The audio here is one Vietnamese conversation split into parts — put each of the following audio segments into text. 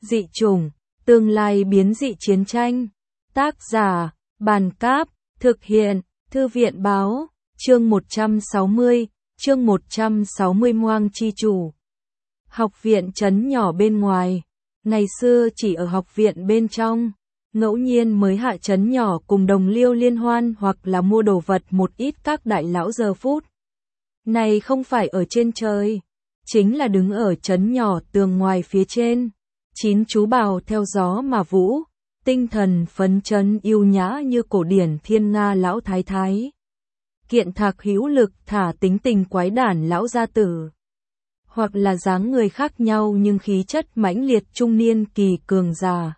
Dị chủng, tương lai biến dị chiến tranh. Tác giả, Bàn Cáp, thực hiện, Thư viện Báo, chương 160, chương 160 Moang Chi Chủ. Học viện trấn nhỏ bên ngoài, ngày xưa chỉ ở học viện bên trong, ngẫu nhiên mới hạ trấn nhỏ cùng đồng liêu liên hoan hoặc là mua đồ vật một ít các đại lão giờ phút. Này không phải ở trên trời, chính là đứng ở trấn nhỏ tường ngoài phía trên. 9 chú bào theo gió mà vũ, tinh thần phấn chấn yêu nhã như cổ điển thiên nga lão thái thái. Kiện thạc hữu lực thả tính tình quái đản lão gia tử. Hoặc là dáng người khác nhau nhưng khí chất mãnh liệt trung niên kỳ cường già.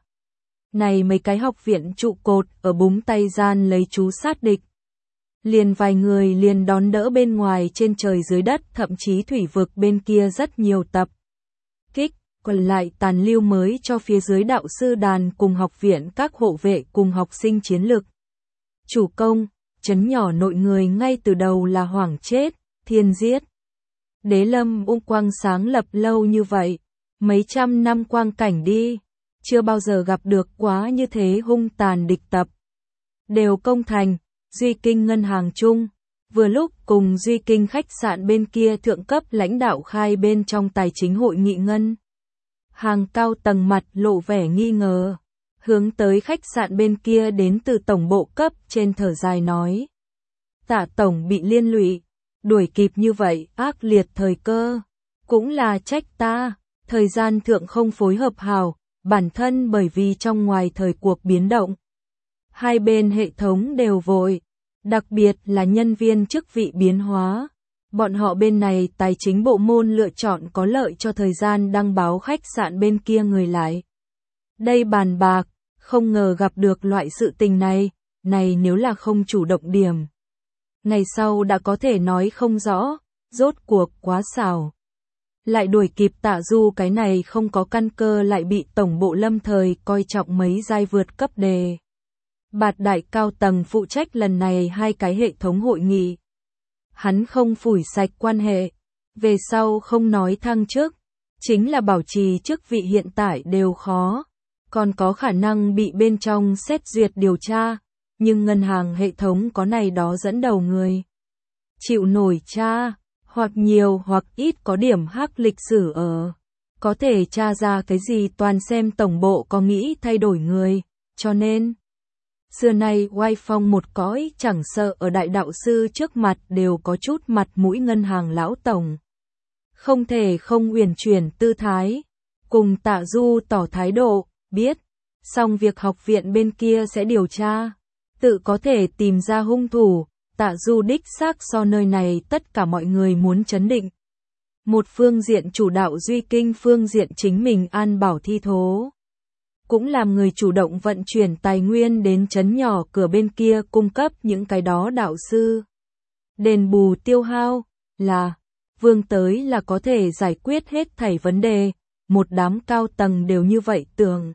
Này mấy cái học viện trụ cột ở búng tay gian lấy chú sát địch. Liền vài người liền đón đỡ bên ngoài trên trời dưới đất thậm chí thủy vực bên kia rất nhiều tập. Kích. Còn lại tàn lưu mới cho phía dưới đạo sư đàn cùng học viện các hộ vệ cùng học sinh chiến lực. Chủ công, trấn nhỏ nội người ngay từ đầu là hoảng chết, thiên giết. Đế lâm ung quang sáng lập lâu như vậy, mấy trăm năm quang cảnh đi, chưa bao giờ gặp được quá như thế hung tàn địch tập. Đều công thành, Duy Kinh ngân hàng chung, vừa lúc cùng Duy Kinh khách sạn bên kia thượng cấp lãnh đạo khai bên trong tài chính hội nghị ngân. Hàng cao tầng mặt lộ vẻ nghi ngờ, hướng tới khách sạn bên kia đến từ tổng bộ cấp trên thở dài nói. Tạ tổng bị liên lụy, đuổi kịp như vậy, ác liệt thời cơ, cũng là trách ta, thời gian thượng không phối hợp hào, bản thân bởi vì trong ngoài thời cuộc biến động. Hai bên hệ thống đều vội, đặc biệt là nhân viên chức vị biến hóa. Bọn họ bên này tài chính bộ môn lựa chọn có lợi cho thời gian đăng báo khách sạn bên kia người lại. Đây bàn bạc, không ngờ gặp được loại sự tình này nếu là không chủ động điểm. Ngày sau đã có thể nói không rõ, rốt cuộc quá xảo. Lại đuổi kịp Tạ Du cái này không có căn cơ lại bị tổng bộ lâm thời coi trọng mấy giai vượt cấp đề. Bạt đại cao tầng phụ trách lần này hai cái hệ thống hội nghị. Hắn không phủi sạch quan hệ, về sau không nói thăng chức, chính là bảo trì chức vị hiện tại đều khó, còn có khả năng bị bên trong xét duyệt điều tra, nhưng ngân hàng hệ thống có này đó dẫn đầu người. Chịu nổi tra, hoặc nhiều hoặc ít có điểm hắc lịch sử ở, có thể tra ra cái gì toàn xem tổng bộ có nghĩ thay đổi người, cho nên xưa nay oai phong một cõi chẳng sợ ở đại đạo sư trước mặt đều có chút mặt mũi ngân hàng lão tổng. Không thể không uyển chuyển tư thái, cùng Tạ Du tỏ thái độ, biết, xong việc học viện bên kia sẽ điều tra, tự có thể tìm ra hung thủ, Tạ Du đích xác so nơi này tất cả mọi người muốn chấn định. Một phương diện chủ đạo Duy Kinh phương diện chính mình an bảo thi thố. Cũng làm người chủ động vận chuyển tài nguyên đến trấn nhỏ cửa bên kia cung cấp những cái đó đạo sư. Đền bù tiêu hao, là, vương tới là có thể giải quyết hết thảy vấn đề, một đám cao tầng đều như vậy tưởng.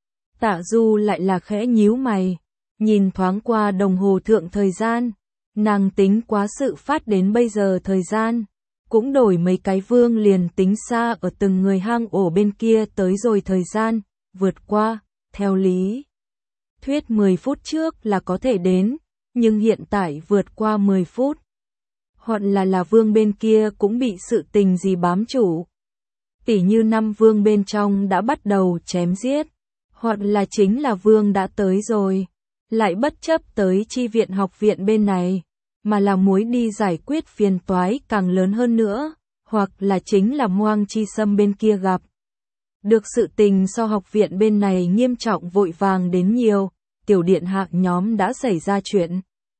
Tạ Du lại là khẽ nhíu mày, nhìn thoáng qua đồng hồ thượng thời gian, nàng tính quá sự phát đến bây giờ thời gian, cũng đổi mấy cái vương liền tính xa ở từng người hang ổ bên kia tới rồi thời gian. Vượt qua, theo lý thuyết 10 phút trước là có thể đến, nhưng hiện tại vượt qua 10 phút. Hoặc là vương bên kia cũng bị sự tình gì bám chủ. Tỉ như 5 vương bên trong đã bắt đầu chém giết, hoặc là chính là vương đã tới rồi, lại bất chấp tới chi viện học viện bên này, mà là muốn đi giải quyết phiền toái càng lớn hơn nữa, hoặc là chính là Moang Chi Sâm bên kia gặp. Được sự tình so học viện bên này nghiêm trọng vội vàng đến nhiều, tiểu điện hạ nhóm đã xảy ra chuyện.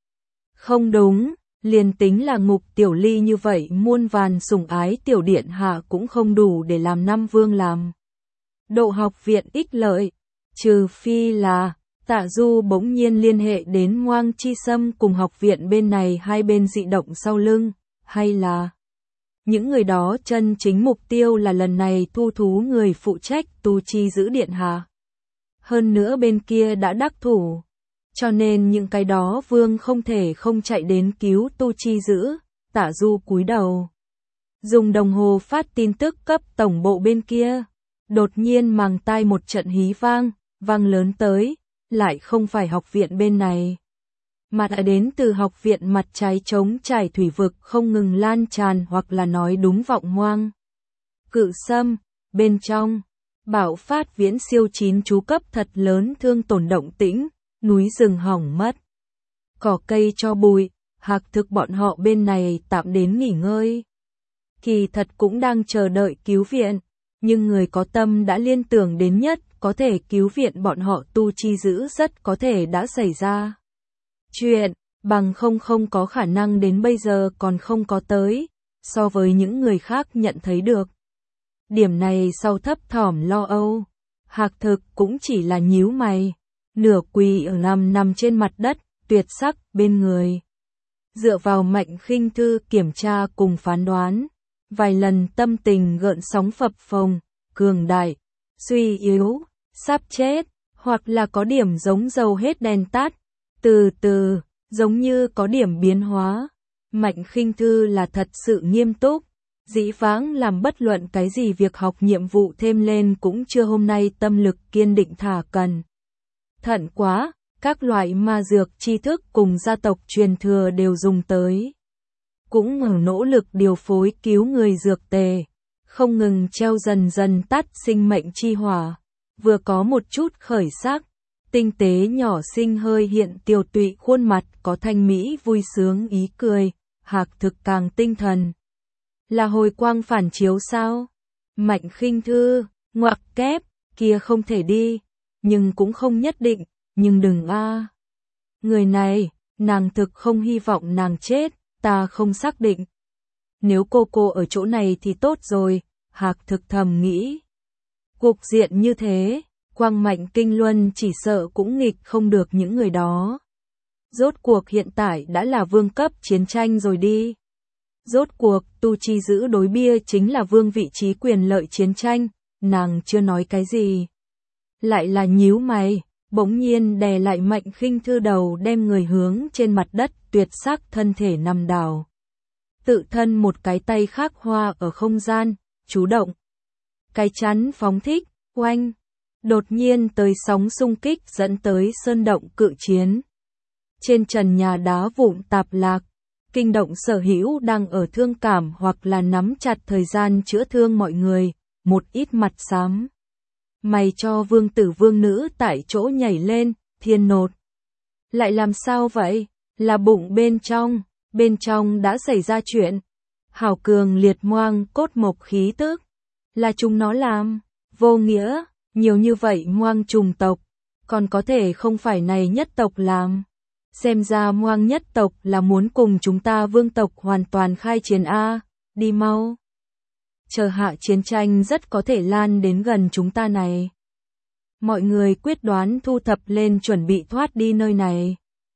Không đúng, liền tính là Ngục Tiểu Ly như vậy muôn vàn sủng ái tiểu điện hạ cũng không đủ để làm năm vương làm. Độ học viện ích lợi, trừ phi là Tạ Du bỗng nhiên liên hệ đến Moang Chi Sâm cùng học viện bên này hai bên dị động sau lưng, hay là những người đó chân chính mục tiêu là lần này thu thú người phụ trách tu chi giữ điện hạ. Hơn nữa bên kia đã đắc thủ, cho nên những cái đó vương không thể không chạy đến cứu tu chi giữ. Tạ Du cúi đầu, dùng đồng hồ phát tin tức cấp tổng bộ bên kia. Đột nhiên màng tai một trận hí vang lớn tới, lại không phải học viện bên này, mà đã đến từ học viện mặt trái trống trải thủy vực không ngừng lan tràn, hoặc là nói đúng vọng ngoang. Cự xâm, bên trong, bạo phát viễn siêu 9 chú cấp thật lớn thương tổn động tĩnh, núi rừng hỏng mất. Cỏ cây cho bụi, hạc thực bọn họ bên này tạm đến nghỉ ngơi. Kỳ thật cũng đang chờ đợi cứu viện, nhưng người có tâm đã liên tưởng đến nhất có thể cứu viện bọn họ tu chi dữ rất có thể đã xảy ra chuyện, bằng không có khả năng đến bây giờ còn không có tới, so với những người khác nhận thấy được. Điểm này sau thấp thỏm lo âu, hạc thực cũng chỉ là nhíu mày, nửa quỳ ở nằm trên mặt đất, tuyệt sắc bên người. Dựa vào Mạnh Khinh Thư kiểm tra cùng phán đoán, vài lần tâm tình gợn sóng phập phồng, cường đại, suy yếu, sắp chết, hoặc là có điểm giống dầu hết đèn tắt, từ từ, giống như có điểm biến hóa. Mạnh Khinh Thư là thật sự nghiêm túc, dĩ vãng làm bất luận cái gì việc học nhiệm vụ thêm lên cũng chưa, hôm nay tâm lực kiên định thả cần. Thận quá, các loại ma dược tri thức cùng gia tộc truyền thừa đều dùng tới. Cũng ở nỗ lực điều phối cứu người dược tề, không ngừng treo dần dần tắt sinh mệnh chi hỏa, vừa có một chút khởi sắc, tinh tế nhỏ xinh hơi hiện tiều tụy khuôn mặt có thanh mỹ vui sướng ý cười, hạc thực càng tinh thần. Là hồi quang phản chiếu sao? Mạnh Khinh Thư, ngoặc kép, kia không thể đi, nhưng cũng không nhất định, nhưng đừng a. Người này, nàng thực không hy vọng nàng chết, ta không xác định. Nếu cô ở chỗ này thì tốt rồi, hạc thực thầm nghĩ. Cục diện như thế, Quang Mạnh Kinh Luân chỉ sợ cũng nghịch không được những người đó. Rốt cuộc hiện tại đã là vương cấp chiến tranh rồi đi. Rốt cuộc, tu chi giữ đối bia chính là vương vị trí quyền lợi chiến tranh, nàng chưa nói cái gì. Lại là nhíu mày, bỗng nhiên đè lại Mạnh Khinh Thư đầu, đem người hướng trên mặt đất, tuyệt sắc thân thể nằm đảo. Tự thân một cái tay khác hoa ở không gian, chú động. Cái chắn phóng thích, oanh. Đột nhiên tới sóng xung kích dẫn tới sơn động cự chiến. Trên trần nhà đá vụn tạp lạc, kinh động sở hữu đang ở thương cảm hoặc là nắm chặt thời gian chữa thương mọi người, một ít mặt xám. Mày cho vương tử vương nữ tại chỗ nhảy lên, thiên nột. Lại làm sao vậy? Là bụng bên trong đã xảy ra chuyện. Hảo cường liệt moang cốt mộc khí tức. Là chúng nó làm, vô nghĩa, nhiều như vậy moang trùng tộc, còn có thể không phải này nhất tộc làm. Xem ra moang nhất tộc là muốn cùng chúng ta vương tộc hoàn toàn khai chiến a, đi mau. Chờ hạ chiến tranh rất có thể lan đến gần chúng ta này. Mọi người quyết đoán thu thập lên chuẩn bị thoát đi nơi này.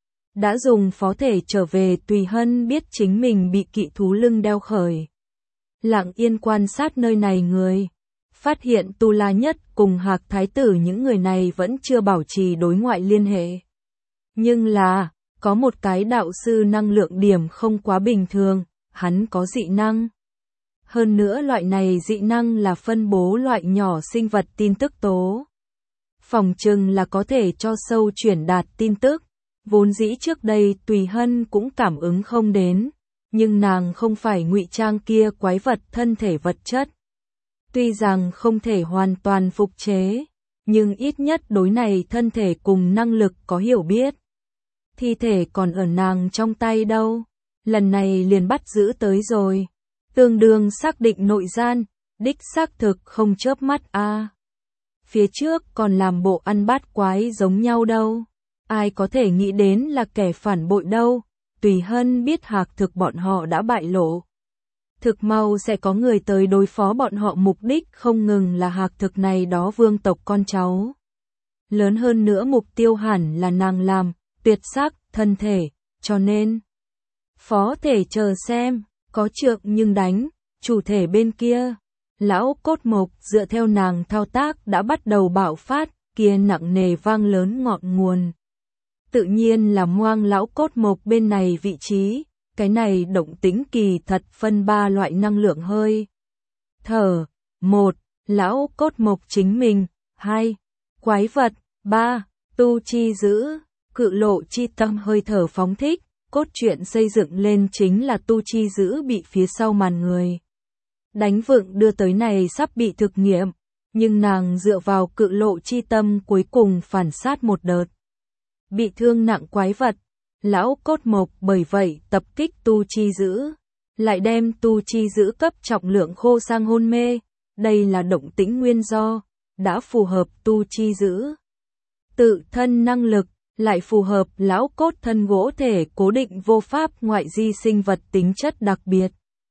Đã dùng phó thể trở về, Tùy Hân biết chính mình bị kỵ thú lưng đeo khởi. Lặng yên quan sát nơi này người. Phát hiện Tu La Nhất cùng Hạc Thái tử những người này vẫn chưa bảo trì đối ngoại liên hệ. Nhưng là, có một cái đạo sư năng lượng điểm không quá bình thường, hắn có dị năng. Hơn nữa loại này dị năng là phân bố loại nhỏ sinh vật tin tức tố. Phòng chừng là có thể cho sâu chuyển đạt tin tức. Vốn dĩ trước đây Tùy Hân cũng cảm ứng không đến, nhưng nàng không phải ngụy trang kia quái vật thân thể vật chất. Tuy rằng không thể hoàn toàn phục chế, nhưng ít nhất đối này thân thể cùng năng lực có hiểu biết. Thi thể còn ở nàng trong tay đâu, lần này liền bắt giữ tới rồi. Tương đương xác định nội gian, đích xác thực không chớp mắt a. Phía trước còn làm bộ ăn bát quái giống nhau đâu. Ai có thể nghĩ đến là kẻ phản bội đâu. Tùy Hân biết Hạc thực bọn họ đã bại lộ. Thực mau sẽ có người tới đối phó bọn họ, mục đích không ngừng là Hạc thực này đó vương tộc con cháu. Lớn hơn nữa mục tiêu hẳn là nàng làm, tuyệt sắc, thân thể, cho nên phó thể chờ xem, có trượng nhưng đánh, chủ thể bên kia. Lão cốt mộc dựa theo nàng thao tác đã bắt đầu bạo phát, kia nặng nề vang lớn ngọn nguồn. Tự nhiên là moang lão cốt mộc bên này vị trí, cái này động tính kỳ thật phân ba loại năng lượng hơi. Thở, một lão cốt mộc chính mình. 2. Quái vật. 3. Tu chi giữ. Cự lộ chi tâm hơi thở phóng thích, cốt truyện xây dựng lên chính là tu chi giữ bị phía sau màn người đánh vựng đưa tới này sắp bị thực nghiệm, nhưng nàng dựa vào cự lộ chi tâm cuối cùng phản sát một đợt. Bị thương nặng quái vật, lão cốt mộc bởi vậy tập kích tu chi giữ, lại đem tu chi giữ cấp trọng lượng khô sang hôn mê, đây là động tĩnh nguyên do, đã phù hợp tu chi giữ. Tự thân năng lực, lại phù hợp lão cốt thân gỗ thể cố định vô pháp ngoại di sinh vật tính chất đặc biệt.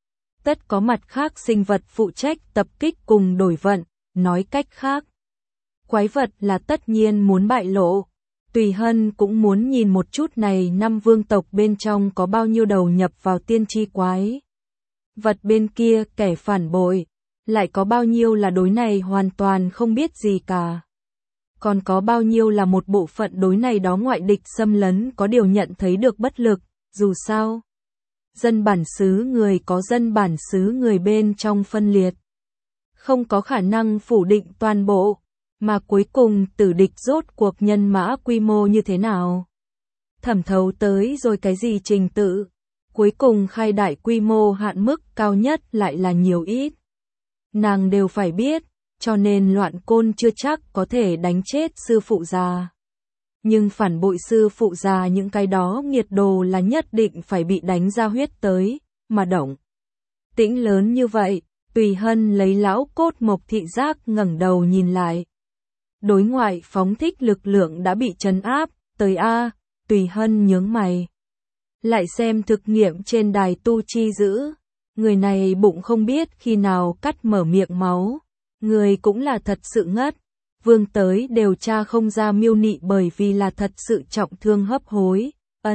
Tất có mặt khác sinh vật phụ trách tập kích cùng đổi vận, nói cách khác. Quái vật là tất nhiên muốn bại lộ. Tùy Hân cũng muốn nhìn một chút này 5 vương tộc bên trong có bao nhiêu đầu nhập vào tiên tri quái vật bên kia kẻ phản bội, lại có bao nhiêu là đối này hoàn toàn không biết gì cả. Còn có bao nhiêu là một bộ phận đối này đó ngoại địch xâm lấn có điều nhận thấy được bất lực, dù sao. Dân bản xứ người có dân bản xứ người bên trong phân liệt. Không có khả năng phủ định toàn bộ, mà cuối cùng tử địch rốt cuộc nhân mã quy mô như thế nào. Thẩm thấu tới rồi cái gì trình tự, cuối cùng khai đại quy mô hạn mức cao nhất lại là nhiều ít. Nàng đều phải biết, cho nên loạn côn chưa chắc có thể đánh chết sư phụ già. Nhưng phản bội sư phụ già những cái đó nghiệt đồ là nhất định phải bị đánh ra huyết tới, mà động tĩnh lớn như vậy, Tùy Hân lấy lão cốt mộc thị giác ngẩng đầu nhìn lại. Đối ngoại phóng thích lực lượng đã bị trấn áp, tới A, Tùy Hân nhướng mày. Lại xem thực nghiệm trên đài tu chi giữ, người này bụng không biết khi nào cắt mở miệng máu, người cũng là thật sự ngất. Vương tới điều tra không ra miêu nị bởi vì là thật sự trọng thương hấp hối,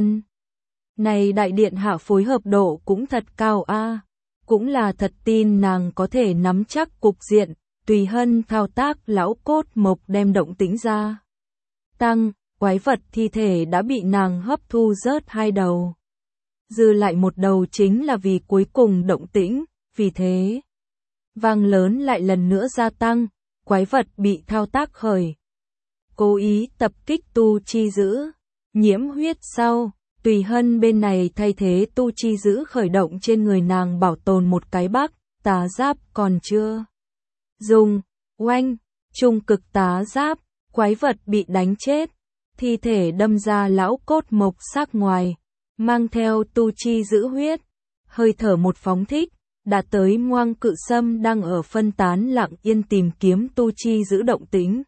Này đại điện hạ phối hợp độ cũng thật cao a, cũng là thật tin nàng có thể nắm chắc cục diện, Tùy Hân thao tác lão cốt mộc đem động tĩnh ra. Tăng, quái vật thi thể đã bị nàng hấp thu rớt 2 đầu. Dư lại một đầu chính là vì cuối cùng động tĩnh, vì thế. Vang lớn lại lần nữa gia tăng. Quái vật bị thao tác khởi. Cố ý tập kích tu chi giữ. Nhiễm huyết sau, Tùy Hân bên này thay thế tu chi giữ khởi động trên người nàng bảo tồn một cái bắc, tá giáp còn chưa. Dùng, oanh, trung cực tá giáp, quái vật bị đánh chết. Thi thể đâm ra lão cốt mộc xác ngoài, mang theo tu chi giữ huyết. Hơi thở một phóng thích. Đã tới Ngoang Cự Sâm đang ở phân tán lặng yên tìm kiếm tu chi giữ động tĩnh.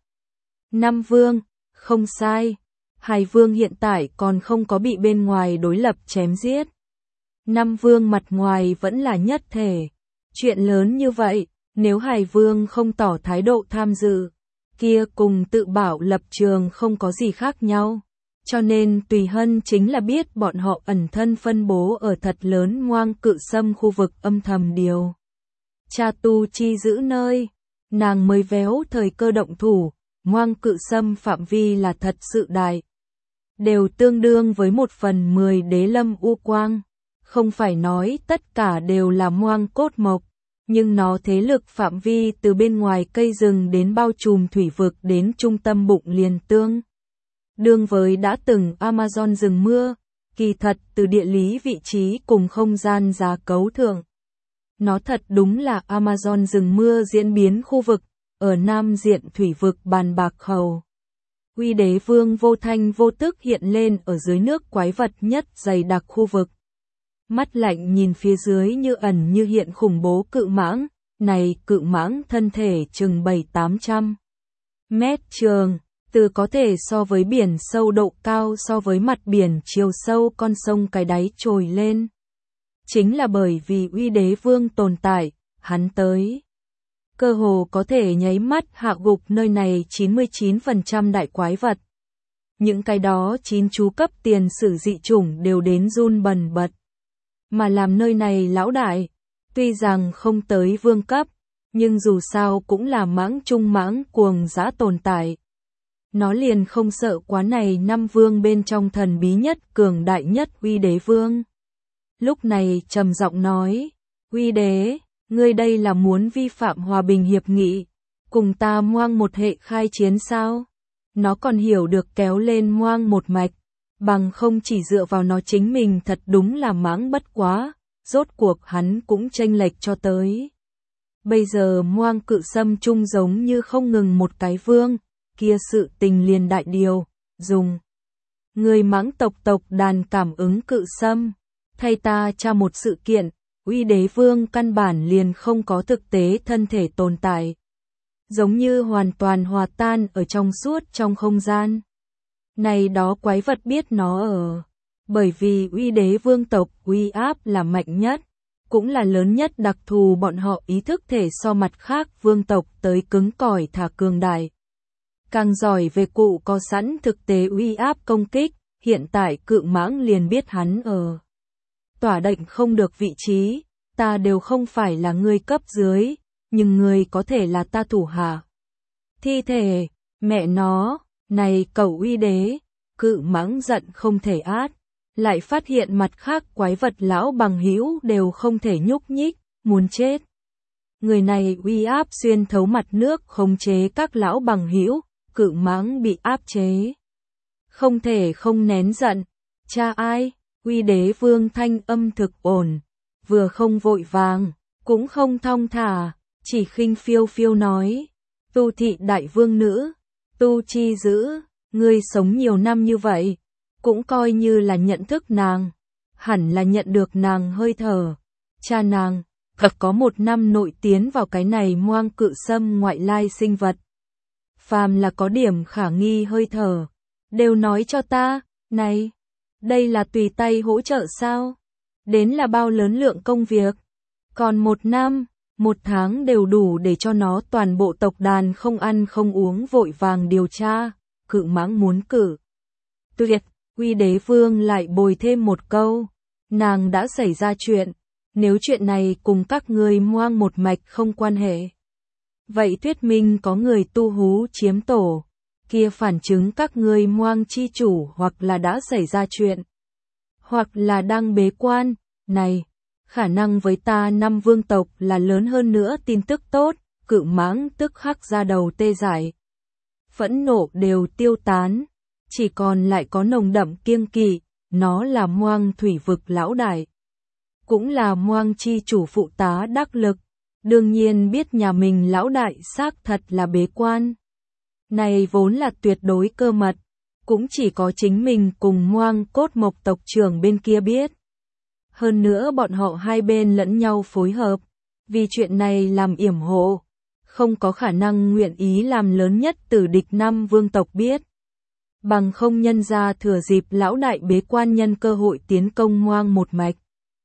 5 vương, không sai. Hải vương hiện tại còn không có bị bên ngoài đối lập chém giết. 5 vương mặt ngoài vẫn là nhất thể. Chuyện lớn như vậy, nếu Hải vương không tỏ thái độ tham dự, kia cùng tự bảo lập trường không có gì khác nhau. Cho nên Tùy Hân chính là biết bọn họ ẩn thân phân bố ở thật lớn Ngoang Cự Sâm khu vực âm thầm điều. Cha tu chi giữ nơi, nàng mới véo thời cơ động thủ, Ngoang Cự Sâm phạm vi là thật sự đại. Đều tương đương với 1/10 đế lâm u quang, không phải nói tất cả đều là Ngoang cốt mộc, nhưng nó thế lực phạm vi từ bên ngoài cây rừng đến bao trùm thủy vực đến trung tâm bụng liền tương. Đương với đã từng Amazon rừng mưa, kỳ thật từ địa lý vị trí cùng không gian giá cấu thượng. Nó thật đúng là Amazon rừng mưa diễn biến khu vực, ở nam diện thủy vực Bàn Bạc Khẩu. Uy đế vương vô thanh vô tức hiện lên ở dưới nước quái vật nhất dày đặc khu vực. Mắt lạnh nhìn phía dưới như ẩn như hiện khủng bố cự mãng, này cự mãng thân thể chừng 700-800 mét trường. Từ có thể so với biển sâu độ cao so với mặt biển chiều sâu con sông cái đáy trồi lên. Chính là bởi vì uy đế vương tồn tại, hắn tới. Cơ hồ có thể nháy mắt hạ gục nơi này 99% đại quái vật. Những cái đó 9 chú cấp tiền sử dị chủng đều đến run bần bật. Mà làm nơi này lão đại, tuy rằng không tới vương cấp, nhưng dù sao cũng là mãng trung mãng cuồng dã tồn tại. Nó liền không sợ quá này 5 vương bên trong thần bí nhất cường đại nhất uy đế vương. Lúc này trầm giọng nói, uy đế, ngươi đây là muốn vi phạm hòa bình hiệp nghị, cùng ta Moang một hệ khai chiến sao? Nó còn hiểu được kéo lên Moang một mạch, bằng không chỉ dựa vào nó chính mình thật đúng là mãng bất quá, rốt cuộc hắn cũng chênh lệch cho tới. Bây giờ Moang Cự Sâm chung giống như không ngừng một cái vương, kia sự tình liền đại điều, dùng người mãng tộc đàn cảm ứng Cự Sâm, thay ta tra một sự kiện, Uy Đế Vương căn bản liền không có thực tế thân thể tồn tại, giống như hoàn toàn hòa tan ở trong suốt trong không gian. Này đó quái vật biết nó ở, bởi vì Uy Đế Vương tộc uy áp là mạnh nhất, cũng là lớn nhất, đặc thù bọn họ ý thức thể so mặt khác vương tộc tới cứng cỏi thả cường đại. Càng giỏi về cụ có sẵn thực tế uy áp công kích, hiện tại Cự Mãng liền biết hắn ở. Tỏa định không được vị trí, ta đều không phải là người cấp dưới, nhưng người có thể là ta thủ hạ. Thi thể, mẹ nó, này cẩu Uy Đế, Cự Mãng giận không thể át. Lại phát hiện mặt khác quái vật lão bằng hữu đều không thể nhúc nhích, muốn chết. Người này uy áp xuyên thấu mặt nước khống chế các lão bằng hữu, Cự Mãng bị áp chế. Không thể không nén giận. Cha ai? Uy Đế Vương thanh âm thực ổn, vừa không vội vàng, cũng không thong thả, chỉ khinh phiêu phiêu nói. Tu thị đại vương nữ, Tu Chi Dữ, ngươi sống nhiều năm như vậy, cũng coi như là nhận thức nàng, hẳn là nhận được nàng hơi thở. Cha nàng, có 1 năm nội tiến vào cái này Moang Cự Sâm ngoại lai sinh vật. Phàm là có điểm khả nghi hơi thở, đều nói cho ta, này, đây là tùy tay hỗ trợ sao? Đến là bao lớn lượng công việc? Còn 1 năm, 1 tháng đều đủ để cho nó toàn bộ tộc đàn không ăn không uống vội vàng điều tra, Cự Mãng muốn cử. Tuyệt! Uy Đế Vương lại bồi thêm một câu, nàng đã xảy ra chuyện, nếu chuyện này cùng các ngươi Moang một mạch không quan hệ. Vậy thuyết minh có người tu hú chiếm tổ, kia phản chứng các ngươi Moang chi chủ hoặc là đã xảy ra chuyện, hoặc là đang bế quan, này, khả năng với ta 5 vương tộc là lớn hơn nữa tin tức tốt, Cự Mãng tức khắc ra đầu tê dại. Phẫn nộ đều tiêu tán. Chỉ còn lại có nồng đậm kiêng kỵ, nó là Moang thủy vực lão đại, cũng là Moang chi chủ phụ tá đắc lực, đương nhiên biết nhà mình lão đại xác thật là bế quan. Này vốn là tuyệt đối cơ mật, cũng chỉ có chính mình cùng Moang cốt mộc tộc trưởng bên kia biết. Hơn nữa bọn họ hai bên lẫn nhau phối hợp, vì chuyện này làm yểm hộ, không có khả năng nguyện ý làm lớn nhất tử địch 5 vương tộc biết. Bằng không nhân ra thừa dịp lão đại bế quan nhân cơ hội tiến công Moang một mạch.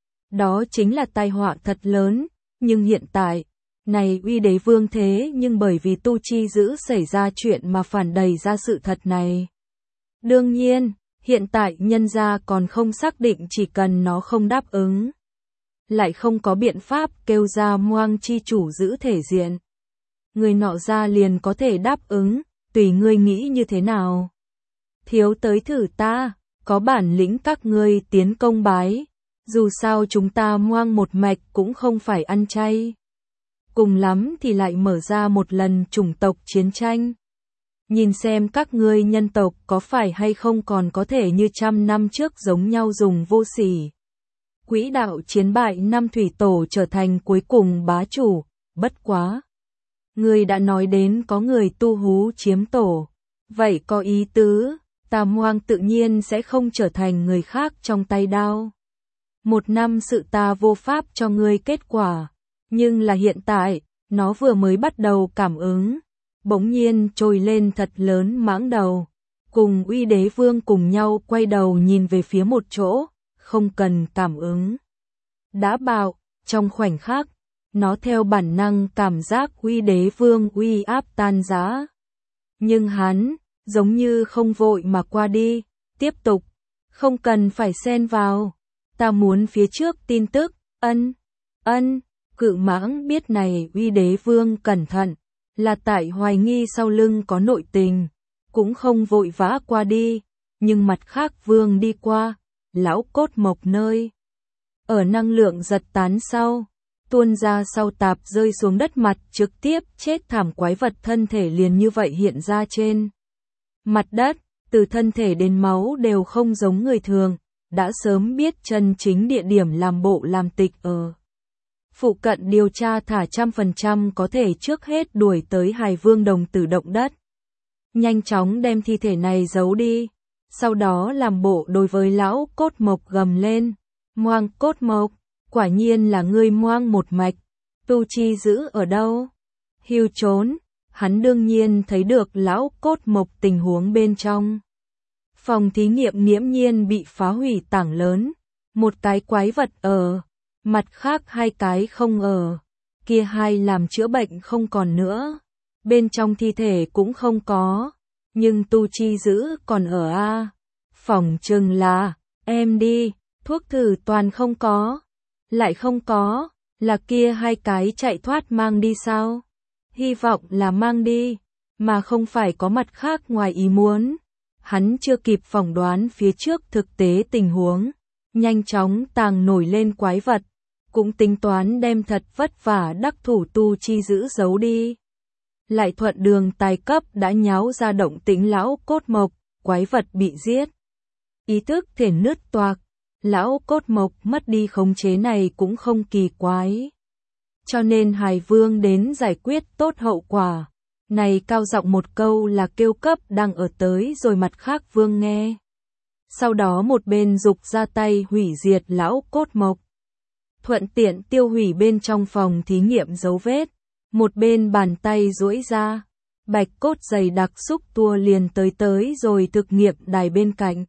Đó chính là tai họa thật lớn, nhưng hiện tại, này Uy Đế Vương thế nhưng bởi vì Tu Chi Dữ xảy ra chuyện mà phản đầy ra sự thật này. Đương nhiên, hiện tại nhân ra còn không xác định chỉ cần nó không đáp ứng. Lại không có biện pháp kêu ra Moang chi chủ giữ thể diện. Người nọ ra liền có thể đáp ứng, tùy ngươi nghĩ như thế nào. Thiếu tới thử ta, có bản lĩnh các ngươi tiến công bái, dù sao chúng ta Moang một mạch cũng không phải ăn chay. Cùng lắm thì lại mở ra một lần chủng tộc chiến tranh. Nhìn xem các ngươi nhân tộc có phải hay không còn có thể như 100 năm trước giống nhau dùng vô sỉ. Quỹ đạo chiến bại 5 thủy tổ trở thành cuối cùng bá chủ, bất quá. Ngươi đã nói đến có người tu hú chiếm tổ, vậy có ý tứ. Ta Moang tự nhiên sẽ không trở thành người khác trong tay đao. 1 năm sự ta vô pháp cho ngươi kết quả, nhưng là hiện tại, nó vừa mới bắt đầu cảm ứng, bỗng nhiên trồi lên thật lớn mãng đầu, cùng Uy Đế Vương cùng nhau quay đầu nhìn về phía một chỗ, không cần cảm ứng. Đã bạo, trong khoảnh khắc, nó theo bản năng cảm giác Uy Đế Vương uy áp tan rã. Nhưng hắn giống như không vội mà qua đi, tiếp tục, không cần phải xen vào, ta muốn phía trước tin tức, ân, Cự Mãng biết này Uy Đế Vương cẩn thận, là tại hoài nghi sau lưng có nội tình, cũng không vội vã qua đi, nhưng mặt khác Vương đi qua, lão cốt mộc nơi. Ở năng lượng giật tán sau, tuôn ra sau tạp rơi xuống đất mặt trực tiếp chết thảm, quái vật thân thể liền như vậy hiện ra trên mặt đất, từ thân thể đến máu đều không giống người thường, đã sớm biết chân chính địa điểm làm bộ làm tịch ở phụ cận điều tra thả 100% có thể trước hết đuổi tới Hài Vương đồng tử động đất. Nhanh chóng đem thi thể này giấu đi, sau đó làm bộ đối với lão Cốt Mộc gầm lên, Moang Cốt Mộc, quả nhiên là ngươi Moang một mạch, tu chi giữ ở đâu? Hưu trốn, hắn đương nhiên thấy được lão Cốt Mộc tình huống bên trong. Phòng thí nghiệm nghiễm nhiên bị phá hủy tảng lớn, một cái quái vật ở, mặt khác hai cái không ở, kia hai làm chữa bệnh không còn nữa, bên trong thi thể cũng không có, nhưng tu chi giữ còn ở a. Phỏng chừng là, em đi, thuốc thử toàn không có, lại không có, là kia hai cái chạy thoát mang đi sao? Hy vọng là mang đi, mà không phải có mặt khác ngoài ý muốn. Hắn chưa kịp phỏng đoán phía trước thực tế tình huống, nhanh chóng tàng nổi lên quái vật, cũng tính toán đem thật vất vả đắc thủ tu chi giữ giấu đi. Lại thuận đường tài cấp đã nháo ra động tĩnh lão Cốt Mộc, quái vật bị giết. Ý thức thể nứt toạc, lão Cốt Mộc mất đi khống chế này cũng không kỳ quái. Cho nên Hài Vương đến giải quyết tốt hậu quả. Này cao giọng một câu là kêu cấp đang ở tới rồi mặt khác vương nghe. Sau đó một bên dục ra tay hủy diệt lão Cốt Mộc. Thuận tiện tiêu hủy bên trong phòng thí nghiệm dấu vết. Một bên bàn tay duỗi ra. Bạch cốt dày đặc xúc tua liền tới rồi thực nghiệm đài bên cạnh.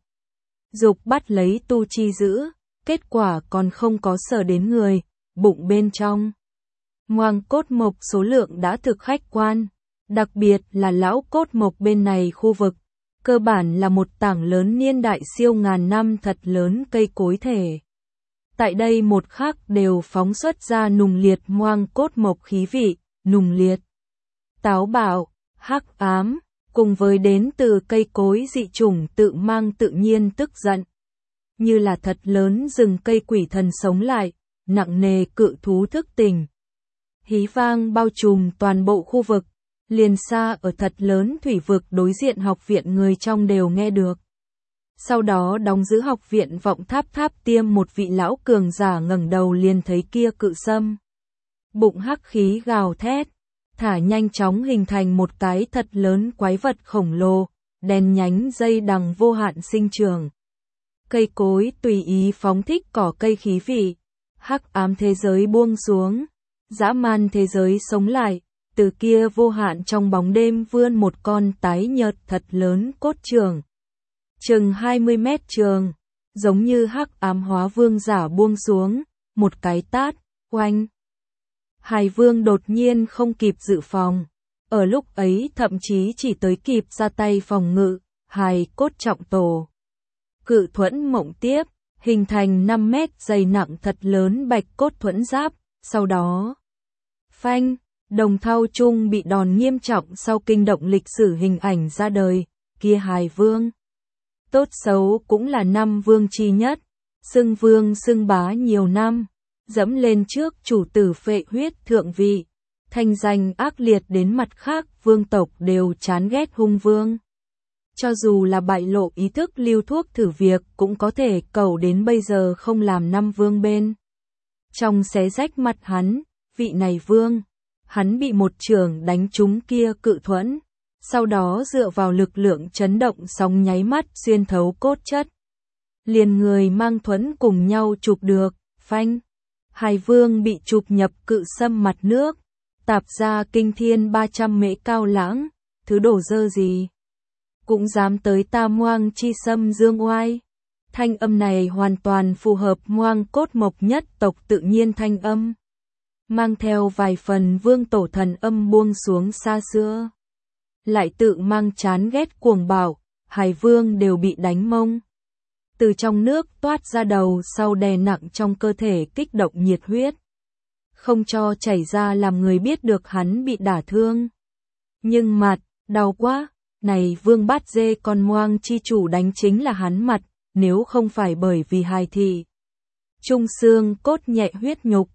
Dục bắt lấy tu chi giữ. Kết quả còn không có sở đến người. Bụng bên trong. Moang Cốt Mộc số lượng đã thực khách quan. Đặc biệt là lão Cốt Mộc bên này khu vực, cơ bản là một tảng lớn niên đại siêu ngàn năm thật lớn cây cối thể. Tại đây một khắc đều phóng xuất ra nùng liệt Moang Cốt Mộc khí vị, nùng liệt, táo bạo, hắc ám, cùng với đến từ cây cối dị chủng tự mang tự nhiên tức giận. Như là thật lớn rừng cây quỷ thần sống lại, nặng nề cự thú thức tỉnh. Hí vang bao trùm toàn bộ khu vực. Liền xa ở thật lớn thủy vực đối diện học viện người trong đều nghe được. Sau đó đóng giữ học viện vọng tháp tiêm một vị lão cường giả ngẩng đầu liền thấy kia cự sâm. Bụng hắc khí gào thét, thả nhanh chóng hình thành một cái thật lớn quái vật khổng lồ, đèn nhánh dây đằng vô hạn sinh trưởng. Cây cối tùy ý phóng thích cỏ cây khí vị, hắc ám thế giới buông xuống, dã man thế giới sống lại. Từ kia vô hạn trong bóng đêm vươn một con tái nhợt thật lớn cốt trường. Chừng 20 mét trường, giống như hắc ám hóa vương giả buông xuống, một cái tát, oanh. Hài Vương đột nhiên không kịp dự phòng. Ở lúc ấy thậm chí chỉ tới kịp ra tay phòng ngự, hài cốt trọng tổ. Cự thuẫn mộng tiếp, hình thành 5 mét dày nặng thật lớn bạch cốt thuẫn giáp, sau đó. Phanh. Đồng Thau Trung bị đòn nghiêm trọng sau kinh động lịch sử hình ảnh ra đời, kia Hài Vương. Tốt xấu cũng là năm vương chi nhất, xưng vương xưng bá nhiều năm, dẫm lên trước chủ tử phệ huyết thượng vị, thanh danh ác liệt đến mặt khác vương tộc đều chán ghét hung vương. Cho dù là bại lộ ý thức lưu thuốc thử việc cũng có thể cầu đến bây giờ không làm năm vương bên. Trong xé rách mặt hắn, vị này vương. Hắn bị một trường đánh trúng kia cự thuẫn, sau đó dựa vào lực lượng chấn động sóng nháy mắt xuyên thấu cốt chất. Liền người mang thuẫn cùng nhau chụp được, phanh. Hài Vương bị chụp nhập cự sâm mặt nước, tạp ra kinh thiên 300 mễ cao lãng, thứ đổ dơ gì. Cũng dám tới ta Moang chi sâm dương oai. Thanh âm này hoàn toàn phù hợp Moang Cốt Mộc nhất tộc tự nhiên thanh âm. Mang theo vài phần vương tổ thần âm buông xuống xa xưa. Lại tự mang chán ghét cuồng bạo, Hài Vương đều bị đánh mông. Từ trong nước toát ra đầu sau đè nặng trong cơ thể kích động nhiệt huyết. Không cho chảy ra làm người biết được hắn bị đả thương. Nhưng mặt, đau quá, này Vương Bát Dê con Moang chi chủ đánh chính là hắn mặt, nếu không phải bởi vì hài thị. Trung xương cốt nhẹ huyết nhục.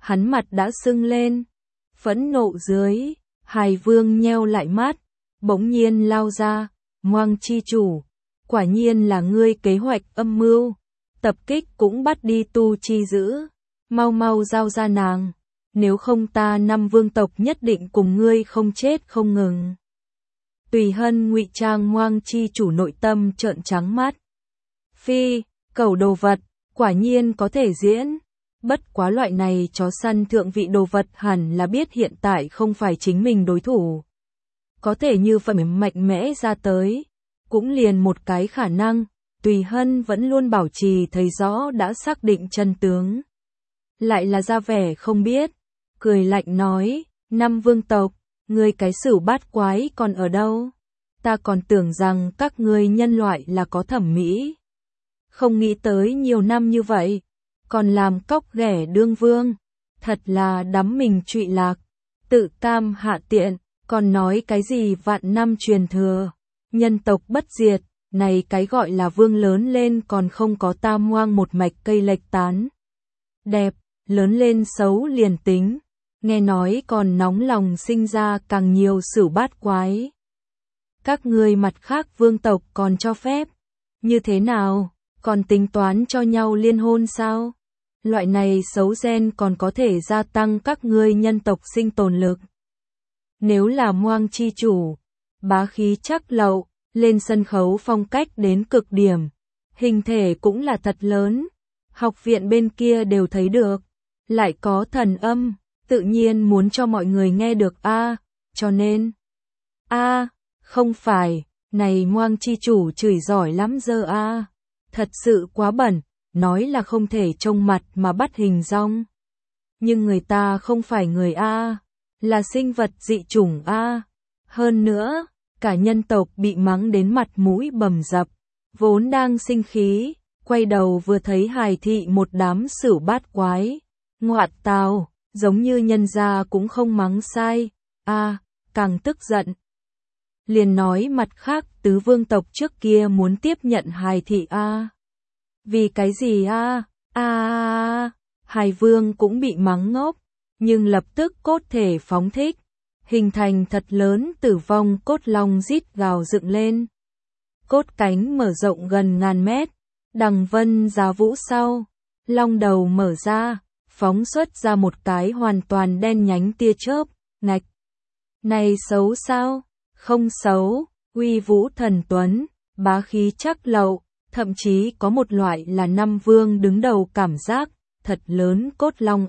hắn mặt đã sưng lên. Phẫn nộ dưới, Hải Vương nheo lại mắt, bỗng nhiên lao ra, Moang chi chủ, quả nhiên là ngươi kế hoạch âm mưu, tập kích cũng bắt đi Tu Chi Dữ, mau mau giao ra nàng, nếu không ta 5 vương tộc nhất định cùng ngươi không chết không ngừng. Tùy Hân ngụy trang Moang chi chủ nội tâm trợn trắng mắt. Phi, cẩu đồ vật, quả nhiên có thể diễn. Bất quá loại này chó săn thượng vị đồ vật hẳn là biết hiện tại không phải chính mình đối thủ. Có thể như vậy mạnh mẽ ra tới. Cũng liền một cái khả năng, Tùy Hân vẫn luôn bảo trì thấy rõ đã xác định chân tướng. Lại là ra vẻ không biết, cười lạnh nói, 5 vương tộc, ngươi cái Sửu Bát Quái còn ở đâu? Ta còn tưởng rằng các ngươi nhân loại là có thẩm mỹ. Không nghĩ tới nhiều năm như vậy, còn làm cóc ghẻ đương vương, thật là đắm mình trụy lạc, tự cam hạ tiện, còn nói cái gì vạn năm truyền thừa, nhân tộc bất diệt, này cái gọi là vương lớn lên còn không có tam hoang một mạch cây lệch tán. Đẹp, lớn lên xấu liền tính, nghe nói còn nóng lòng sinh ra càng nhiều Sửu Bát Quái. Các ngươi mặt khác vương tộc còn cho phép, như thế nào, còn tính toán cho nhau liên hôn sao? Loại này xấu gen còn có thể gia tăng các ngươi nhân tộc sinh tồn lực. Nếu là Moang chi chủ, bá khí chắc lậu, lên sân khấu phong cách đến cực điểm, hình thể cũng là thật lớn, học viện bên kia đều thấy được, lại có thần âm, tự nhiên muốn cho mọi người nghe được a, cho nên không phải, này Moang chi chủ chửi giỏi lắm giờ a, thật sự quá bẩn, nói là không thể trông mặt mà bắt hình dong. Nhưng người ta không phải người a, là sinh vật dị chủng a. Hơn nữa, cả nhân tộc bị mắng đến mặt mũi bầm dập, vốn đang sinh khí, quay đầu vừa thấy hài thị một đám Sửu Bát Quái, ngoạn tào, giống như nhân gia cũng không mắng sai, càng tức giận. Liền nói mặt khác tứ vương tộc trước kia muốn tiếp nhận hài thị Vì cái gì Hài Vương cũng bị mắng ngốc, nhưng lập tức cốt thể phóng thích, hình thành thật lớn tử vong cốt long rít gào dựng lên. Cốt cánh mở rộng gần ngàn mét, đằng vân giá vũ sau, long đầu mở ra, phóng xuất ra một cái hoàn toàn đen nhánh tia chớp, ngạch. Này xấu sao? Không xấu, uy vũ thần tuấn, bá khí chắc lậu, thậm chí có một loại là 5 vương đứng đầu cảm giác, thật lớn cốt long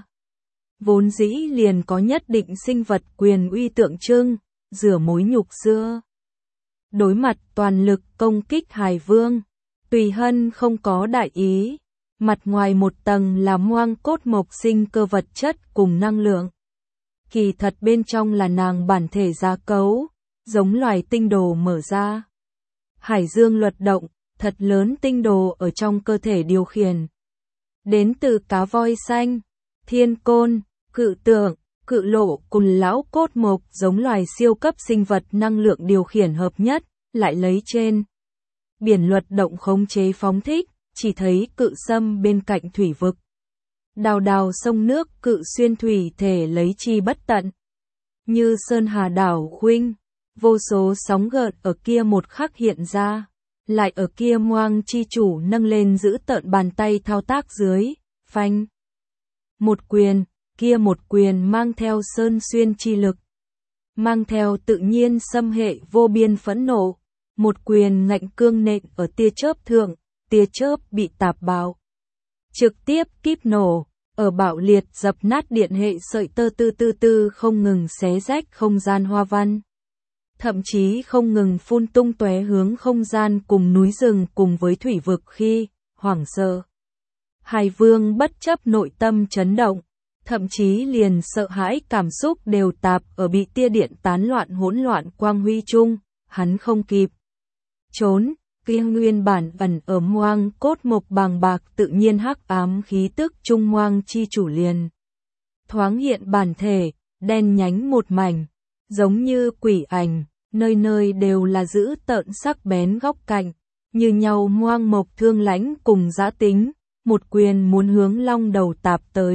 vốn dĩ liền có nhất định sinh vật quyền uy tượng trưng, rửa mối nhục xưa. Đối mặt toàn lực công kích Hài Vương, Tùy Hân không có đại ý, mặt ngoài một tầng là Moang cốt mộc sinh cơ vật chất cùng năng lượng. Kỳ thật bên trong là nàng bản thể gia cấu, giống loài tinh đồ mở ra. Hải dương luật động, thật lớn tinh đồ ở trong cơ thể điều khiển. Đến từ cá voi xanh, thiên côn, cự tượng, cự lộ cùng lão cốt mộc giống loài siêu cấp sinh vật năng lượng điều khiển hợp nhất, lại lấy trên biển luật động khống chế phóng thích, chỉ thấy cự sâm bên cạnh thủy vực. Đào đào sông nước cự xuyên thủy thể lấy chi bất tận. Như sơn hà đảo khuynh, vô số sóng gợn ở kia một khắc hiện ra, lại ở kia Moang chi chủ nâng lên giữ tợn bàn tay thao tác dưới, phanh. Một quyền, kia một quyền mang theo sơn xuyên chi lực, mang theo tự nhiên xâm hệ vô biên phẫn nộ, một quyền ngạnh cương nện ở tia chớp thượng, tia chớp bị tạp bạo. Trực tiếp kíp nổ, ở bạo liệt dập nát điện hệ sợi tơ tư không ngừng xé rách không gian hoa văn. Thậm chí không ngừng phun tung tóe hướng không gian cùng núi rừng cùng với thủy vực khi hoảng sợ. Hài Vương bất chấp nội tâm chấn động, thậm chí liền sợ hãi cảm xúc đều tạp ở bị tia điện tán loạn hỗn loạn quang huy chung, hắn không kịp trốn, kia nguyên bản ẩn ở Moang cốt mộc bàng bạc tự nhiên hắc ám khí tức trung Moang chi chủ liền thoáng hiện bản thể, đen nhánh một mảnh, giống như quỷ ảnh, nơi nơi đều là dữ tợn sắc bén góc cạnh, như nhau Moang mộc thương lãnh cùng dã tính, một quyền muốn hướng long đầu tạp tới,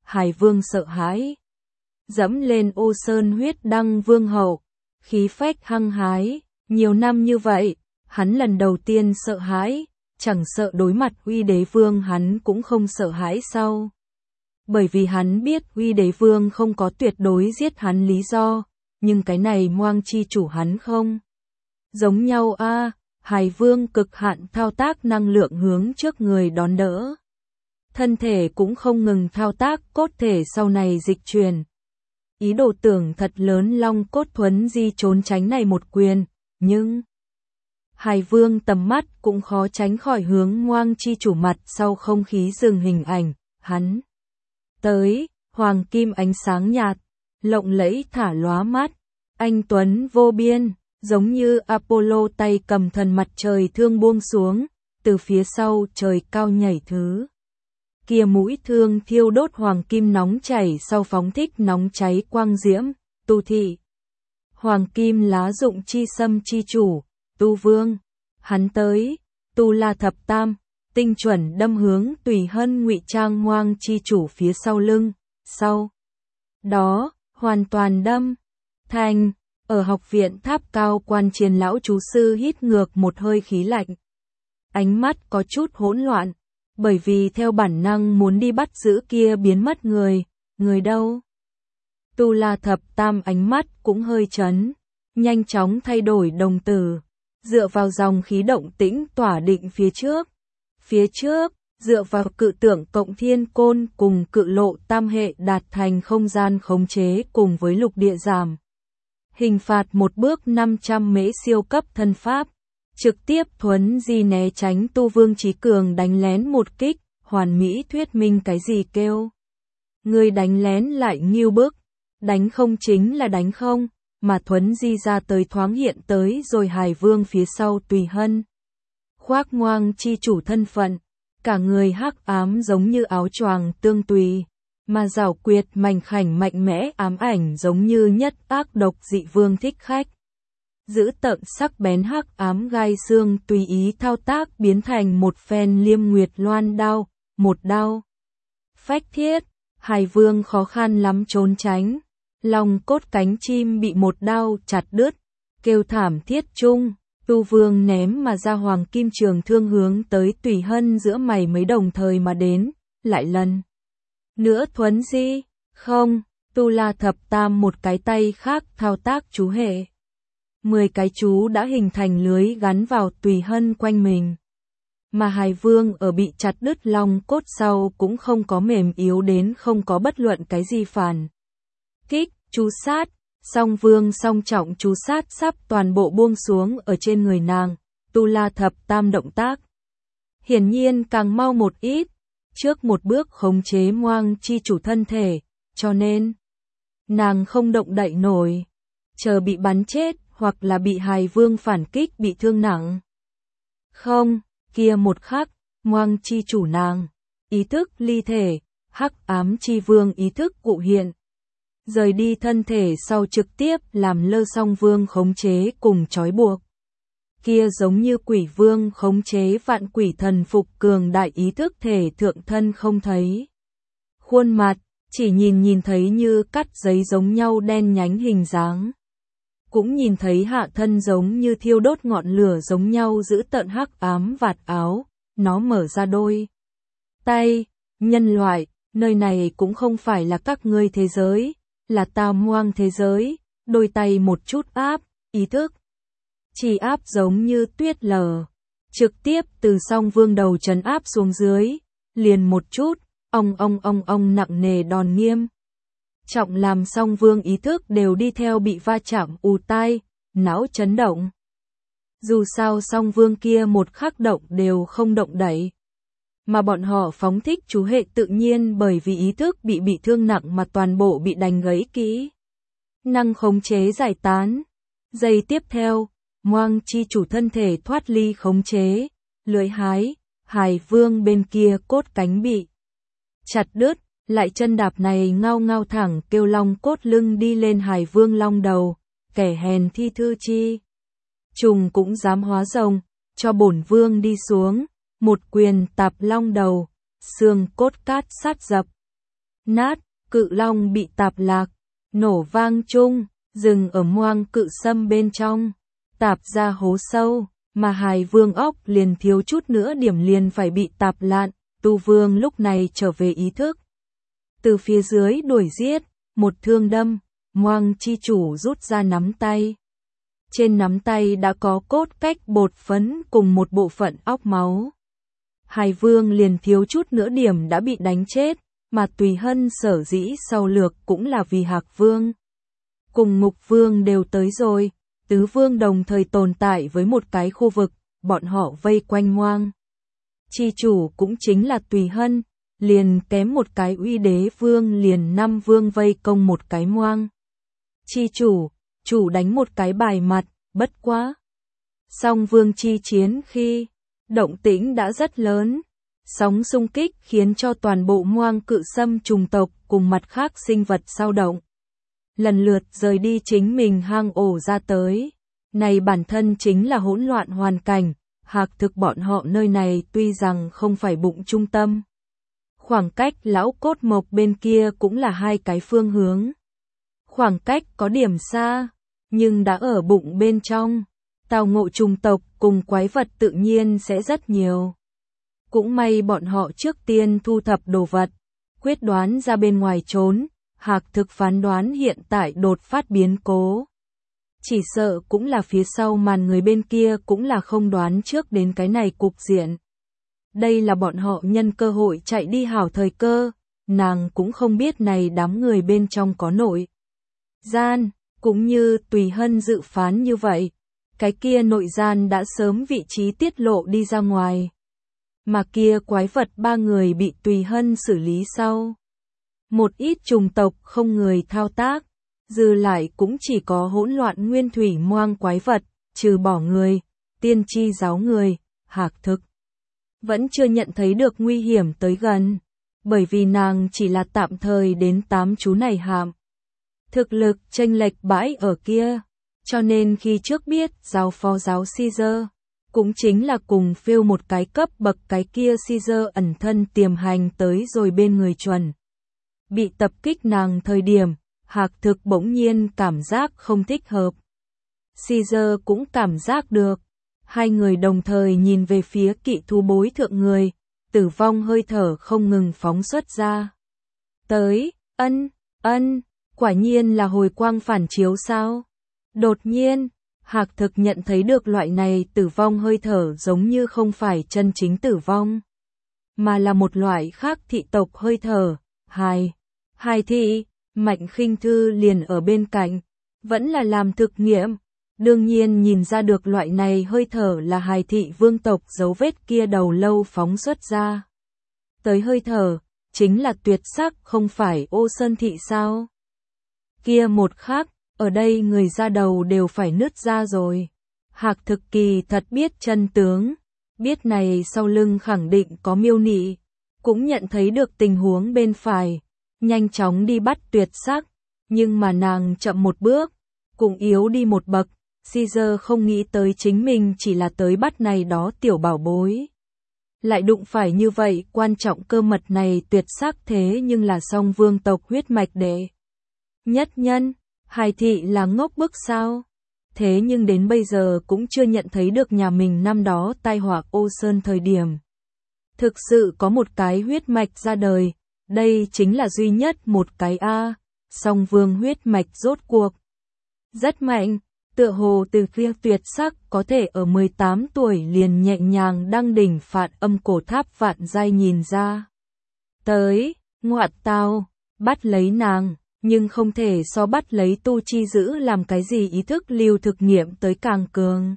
Hải Vương sợ hãi. Dẫm lên ô sơn huyết đăng vương hậu, khí phách hăng hái, nhiều năm như vậy, hắn lần đầu tiên sợ hãi, chẳng sợ đối mặt Uy Đế Vương hắn cũng không sợ hãi sao? Bởi vì hắn biết Uy Đế Vương không có tuyệt đối giết hắn lý do, nhưng cái này Moang chi chủ hắn không. Giống nhau a, Hải Vương cực hạn thao tác năng lượng hướng trước người đón đỡ. Thân thể cũng không ngừng thao tác cốt thể sau này dịch chuyển. Ý đồ tưởng thật lớn long cốt thuấn di trốn tránh này một quyền, nhưng Hải Vương tầm mắt cũng khó tránh khỏi hướng Moang chi chủ mặt sau không khí dừng hình ảnh, hắn tới, hoàng kim ánh sáng nhạt, lộng lẫy thả lóa mắt, anh tuấn vô biên, giống như Apollo tay cầm thần mặt trời thương buông xuống, từ phía sau trời cao nhảy thứ. Kia mũi thương thiêu đốt hoàng kim nóng chảy sau phóng thích nóng cháy quang diễm, Tu thị. Hoàng kim lá dụng chi xâm chi chủ, Tu Vương, hắn tới, Tu La thập tam, tinh chuẩn đâm hướng Tùy Hân ngụy trang Moang chi chủ phía sau lưng, sau đó, hoàn toàn đâm, thành, ở học viện tháp cao quan triền lão chú sư hít ngược một hơi khí lạnh. Ánh mắt có chút hỗn loạn, bởi vì theo bản năng muốn đi bắt giữ kia biến mất người đâu. Tu La thập tam ánh mắt cũng hơi chấn, nhanh chóng thay đổi đồng tử, dựa vào dòng khí động tĩnh tỏa định phía trước, dựa vào cự tượng cộng thiên côn cùng cự lộ tam hệ đạt thành không gian khống chế cùng với lục địa giảm. Hình phạt một bước 500 mễ siêu cấp thân pháp, trực tiếp thuấn di né tránh Tu Vương Chí Cường đánh lén một kích, hoàn mỹ thuyết minh cái gì kêu. Người đánh lén lại nghiêu bức, đánh không chính là đánh không, mà thuấn di ra tới thoáng hiện tới rồi Hải Vương phía sau Tùy Hân. Khoác Moang chi chủ thân phận, cả người hắc ám giống như áo choàng tương tùy, mà giảo quyệt mảnh khảnh mạnh mẽ ám ảnh giống như nhất ác độc dị vương thích khách. Giữ tợn sắc bén hắc ám gai xương tùy ý thao tác biến thành một phen liêm nguyệt loan đao, một đao phách thiết, Hải Vương khó khăn lắm trốn tránh, lòng cốt cánh chim bị một đao chặt đứt, kêu thảm thiết chung, Tu Vương ném mà ra hoàng kim trường thương hướng tới Tùy Hân giữa mày mấy đồng thời mà đến, lại lần nữa thuấn di, không, Tu La thập tam một cái tay khác thao tác chú hệ. 10 cái chú đã hình thành lưới gắn vào Tùy Hân quanh mình. Mà Hải Vương ở bị chặt đứt long cốt sau cũng không có mềm yếu đến không có bất luận cái gì phản kích, chú sát, song vương song trọng chú sát sắp toàn bộ buông xuống ở trên người nàng, Tu La thập tam động tác. Hiển nhiên càng mau một ít, trước một bước khống chế Moang chi chủ thân thể, cho nên nàng không động đậy nổi, chờ bị bắn chết hoặc là bị Hải Vương phản kích bị thương nặng. Không, kia một khắc, Moang chi chủ nàng, ý thức ly thể, hắc ám chi vương ý thức cụ hiện. Rời đi thân thể sau trực tiếp làm lơ song vương khống chế cùng trói buộc. Kia giống như quỷ vương khống chế vạn quỷ thần phục cường đại ý thức thể thượng thân không thấy. Khuôn mặt, chỉ nhìn thấy như cắt giấy giống nhau đen nhánh hình dáng. Cũng nhìn thấy hạ thân giống như thiêu đốt ngọn lửa giống nhau giữ tận hắc ám vạt áo, nó mở ra đôi tay, nhân loại, nơi này cũng không phải là các ngươi thế giới, là ta Moang thế giới, đôi tay một chút áp, ý thức. Chỉ áp giống như tuyết lở, trực tiếp từ song vương đầu trấn áp xuống dưới, liền một chút, ong nặng nề đòn nghiêm. Trọng làm song vương ý thức đều đi theo bị va chạm ù tai, não chấn động. Dù sao song vương kia một khắc động đều không động đậy. Mà bọn họ phóng thích chú hệ tự nhiên bởi vì ý thức bị thương nặng mà toàn bộ bị đánh gãy kỹ. Năng khống chế giải tán. Giây tiếp theo, Moang chi chủ thân thể thoát ly khống chế, lưỡi hái, Hải Vương bên kia cốt cánh bị chặt đứt, lại chân đạp này ngao thẳng kêu long cốt lưng đi lên Hải Vương long đầu, kẻ hèn thi thư chi. Trùng cũng dám hóa rồng, cho bổn vương đi xuống, một quyền tạp long đầu, xương cốt cát sát dập. Nát, cự long bị tạp lạc, nổ vang chung, dừng ở moang cự sâm bên trong, tạp ra hố sâu, mà Hải Vương óc liền thiếu chút nữa điểm liền phải bị tạp lạn, Tu Vương lúc này trở về ý thức. Từ phía dưới đuổi giết, một thương đâm, moang chi chủ rút ra nắm tay. Trên nắm tay đã có cốt cách bột phấn cùng một bộ phận óc máu. Hải Vương liền thiếu chút nữa điểm đã bị đánh chết, mà Tùy Hân sở dĩ sau lược cũng là vì Hạc Vương. Cùng Ngục Vương đều tới rồi, tứ vương đồng thời tồn tại với một cái khu vực, bọn họ vây quanh moang chi chủ cũng chính là Tùy Hân, liền kém một cái Uy Đế Vương liền 5 vương vây công một cái moang chi chủ đánh một cái bài mặt, bất quá. Song vương chi chiến khi, động tĩnh đã rất lớn, sóng xung kích khiến cho toàn bộ moang cự sâm trùng tộc cùng mặt khác sinh vật sao động. Lần lượt rời đi chính mình hang ổ ra tới. Này bản thân chính là hỗn loạn hoàn cảnh, Hạc thực bọn họ nơi này tuy rằng không phải bụng trung tâm. Khoảng cách lão cốt mộc bên kia cũng là hai cái phương hướng. Khoảng cách có điểm xa, nhưng đã ở bụng bên trong. Tào ngộ trùng tộc cùng quái vật tự nhiên sẽ rất nhiều. Cũng may bọn họ trước tiên thu thập đồ vật, quyết đoán ra bên ngoài trốn. Hạc thực phán đoán hiện tại đột phát biến cố. Chỉ sợ cũng là phía sau màn người bên kia cũng là không đoán trước đến cái này cục diện. Đây là bọn họ nhân cơ hội chạy đi hảo thời cơ, nàng cũng không biết này đám người bên trong có nội gian, cũng như Tùy Hân dự phán như vậy. Cái kia nội gian đã sớm vị trí tiết lộ đi ra ngoài. Mà kia quái vật 3 người bị Tùy Hân xử lý sau. Một ít trùng tộc không người thao tác, dư lại cũng chỉ có hỗn loạn nguyên thủy moang quái vật, trừ bỏ người, tiên tri giáo người, Hạc thực. Vẫn chưa nhận thấy được nguy hiểm tới gần, bởi vì nàng chỉ là tạm thời đến 8 chú này hạm. Thực lực chênh lệch bãi ở kia, cho nên khi trước biết giáo phó giáo Caesar, cũng chính là cùng phiêu một cái cấp bậc cái kia Caesar ẩn thân tiềm hành tới rồi bên người chuẩn. Bị tập kích nàng thời điểm, Hạc thực bỗng nhiên cảm giác không thích hợp. Caesar cũng cảm giác được. Hai người đồng thời nhìn về phía kỵ thú bối thượng người, tử vong hơi thở không ngừng phóng xuất ra. Tới, quả nhiên là hồi quang phản chiếu sao? Đột nhiên, Hạc thực nhận thấy được loại này tử vong hơi thở giống như không phải chân chính tử vong, mà là một loại khác thị tộc hơi thở. Hài thị, Mạnh Khinh Thư liền ở bên cạnh, vẫn là làm thực nghiệm, đương nhiên nhìn ra được loại này hơi thở là hài thị vương tộc dấu vết kia đầu lâu phóng xuất ra. Tới hơi thở, chính là tuyệt sắc không phải Ô Sơn thị sao? Kia một khắc, ở đây người ra đầu đều phải nứt ra rồi. Hạc thực kỳ thật biết chân tướng, biết này sau lưng khẳng định có miêu nị, cũng nhận thấy được tình huống bên phải. Nhanh chóng đi bắt tuyệt sắc, nhưng mà nàng chậm một bước, cũng yếu đi một bậc. Caesar không nghĩ tới chính mình chỉ là tới bắt này đó tiểu bảo bối. Lại đụng phải như vậy quan trọng cơ mật này tuyệt sắc thế nhưng là song vương tộc huyết mạch đệ nhất nhân, hài thị là ngốc bức sao? Thế nhưng đến bây giờ cũng chưa nhận thấy được nhà mình năm đó tai họa Ô Sơn thời điểm. Thực sự có một cái huyết mạch ra đời. Đây chính là duy nhất một cái song vương huyết mạch rốt cuộc. Rất mạnh, tựa hồ từ phía tuyệt sắc có thể ở 18 tuổi liền nhẹ nhàng đăng đỉnh Phạn Âm cổ tháp vạn giai nhìn ra. Tới, ngoạn tao, bắt lấy nàng, nhưng không thể so bắt lấy Tu Chi Dữ làm cái gì ý thức lưu thực nghiệm tới càng cường.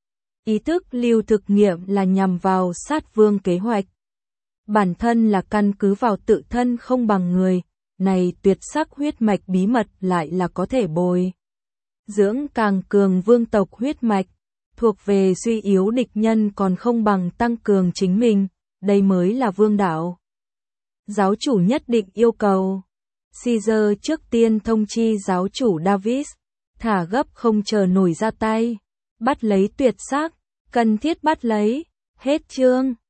Ý thức lưu thực nghiệm là nhằm vào sát vương kế hoạch. Bản thân là căn cứ vào tự thân không bằng người, này tuyệt sắc huyết mạch bí mật lại là có thể bồi dưỡng càng cường vương tộc huyết mạch, thuộc về suy yếu địch nhân còn không bằng tăng cường chính mình, đây mới là vương đạo. Giáo chủ nhất định yêu cầu. Caesar trước tiên thông chi giáo chủ Davis, thả gấp không chờ nổi ra tay, bắt lấy tuyệt sắc, cần thiết bắt lấy, hết chương.